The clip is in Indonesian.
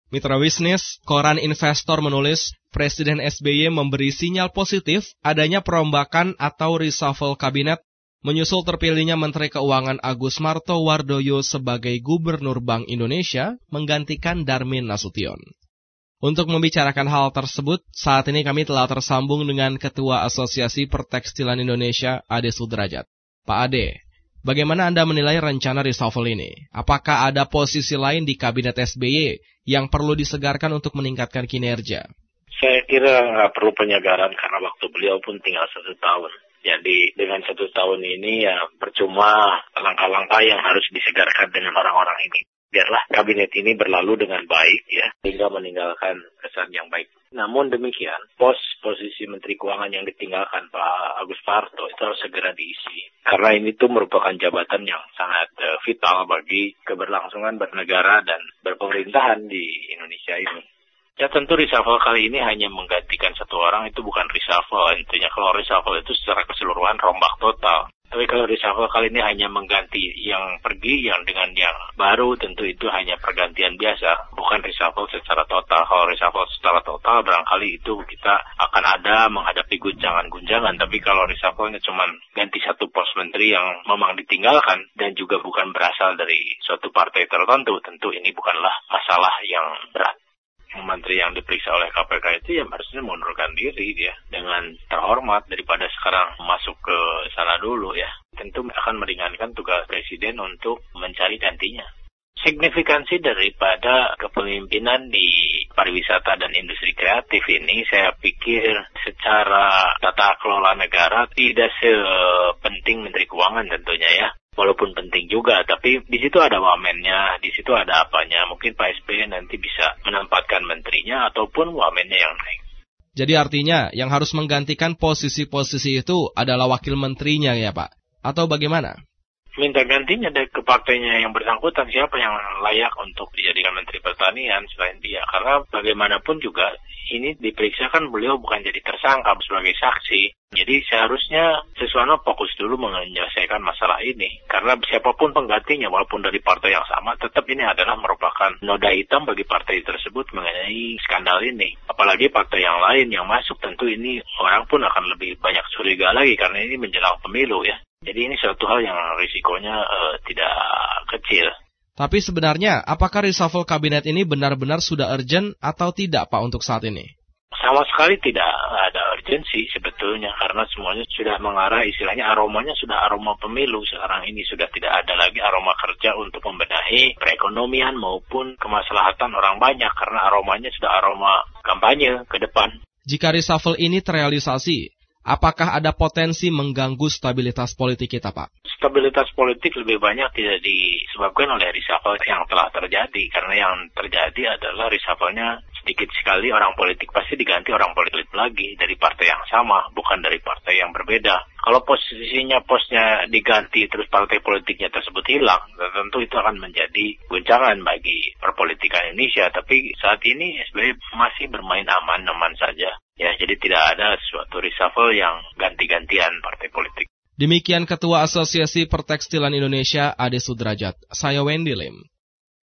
Mitra bisnis, koran Investor menulis, Presiden SBY memberi sinyal positif adanya perombakan atau reshuffle kabinet menyusul terpilihnya Menteri Keuangan Agus Martowardoyo sebagai Gubernur Bank Indonesia menggantikan Darmin Nasution. Untuk membicarakan hal tersebut, saat ini kami telah tersambung dengan Ketua Asosiasi Pertekstilan Indonesia, Ade Sudrajat. Pak Ade, bagaimana Anda menilai rencana reshuffle ini? Apakah ada posisi lain di Kabinet SBY yang perlu disegarkan untuk meningkatkan kinerja? Saya kira nggak perlu penyegaran karena waktu beliau pun tinggal 1 tahun. Jadi dengan 1 tahun ini ya percuma langkah-langkah yang harus disegarkan dengan orang-orang ini. Biarlah kabinet ini berlalu dengan baik ya, hingga meninggalkan kesan yang baik. Namun demikian, posisi Menteri Keuangan yang ditinggalkan Pak Agus Parto itu harus segera diisi. Karena ini tuh merupakan jabatan yang sangat vital bagi keberlangsungan bernegara dan berpemerintahan di Indonesia ini. Ya tentu reshuffle kali ini hanya menggantikan 1 orang, itu bukan reshuffle. Intinya kalau reshuffle itu secara keseluruhan rombak total. Tapi kalau reshuffle kali ini hanya mengganti yang pergi, yang dengan yang baru, tentu itu hanya pergantian biasa, bukan reshuffle secara total. Kalau reshuffle secara total, barangkali itu kita akan ada menghadapi guncangan-guncangan. Tapi kalau reshuffle-nya cuma ganti 1 pos menteri yang memang ditinggalkan, dan juga bukan berasal dari suatu partai tertentu, tentu ini bukanlah masalah yang berat. Menteri yang diperiksa oleh KPK itu ya harusnya mengundurkan diri dia dengan terhormat daripada sekarang masuk ke sana dulu ya. Tentu akan meringankan tugas Presiden untuk mencari gantinya. Signifikansi daripada kepemimpinan di pariwisata dan industri kreatif ini saya pikir secara tata kelola negara tidak sepenting Menteri Keuangan tentunya ya. Walaupun penting juga, tapi di situ ada wamennya, di situ ada apanya. Mungkin Pak SBY nanti bisa menempatkan menterinya ataupun wamennya yang naik. Jadi artinya yang harus menggantikan posisi-posisi itu adalah wakil menterinya ya Pak? Atau bagaimana? Minta gantinya dari ke partainya yang bersangkutan, siapa yang layak untuk dijadikan Menteri Pertanian selain dia. Karena bagaimanapun juga ini diperiksa kan beliau bukan jadi tersangka sebagai saksi. Jadi seharusnya Suswono fokus dulu menyelesaikan masalah ini. Karena siapapun penggantinya walaupun dari partai yang sama, tetap ini adalah merupakan noda hitam bagi partai tersebut mengenai skandal ini. Apalagi partai yang lain yang masuk, tentu ini orang pun akan lebih banyak curiga lagi karena ini menjelang pemilu ya. Jadi ini suatu hal yang risikonya tidak kecil. Tapi sebenarnya, apakah reshuffle kabinet ini benar-benar sudah urgent atau tidak Pak untuk saat ini? Sama sekali tidak ada urgensi sebetulnya karena semuanya sudah mengarah, istilahnya aromanya sudah aroma pemilu. Sekarang ini sudah tidak ada lagi aroma kerja untuk membenahi perekonomian maupun kemaslahatan orang banyak karena aromanya sudah aroma kampanye ke depan. Jika reshuffle ini terrealisasi, apakah ada potensi mengganggu stabilitas politik kita, Pak? Stabilitas politik lebih banyak tidak disebabkan oleh reshuffle yang telah terjadi. Karena yang terjadi adalah reshuffle-nya sedikit sekali orang politik pasti diganti orang politik lagi dari partai yang sama, bukan dari partai yang berbeda. Kalau posnya diganti terus partai politiknya tersebut hilang, tentu itu akan menjadi guncangan bagi perpolitikan Indonesia. Tapi saat ini SBY masih bermain aman-aman saja. Ya, jadi tidak ada suatu reshuffle yang ganti-gantian partai politik. Demikian Ketua Asosiasi Pertekstilan Indonesia, Ade Sudrajat. Saya Wendy Lim.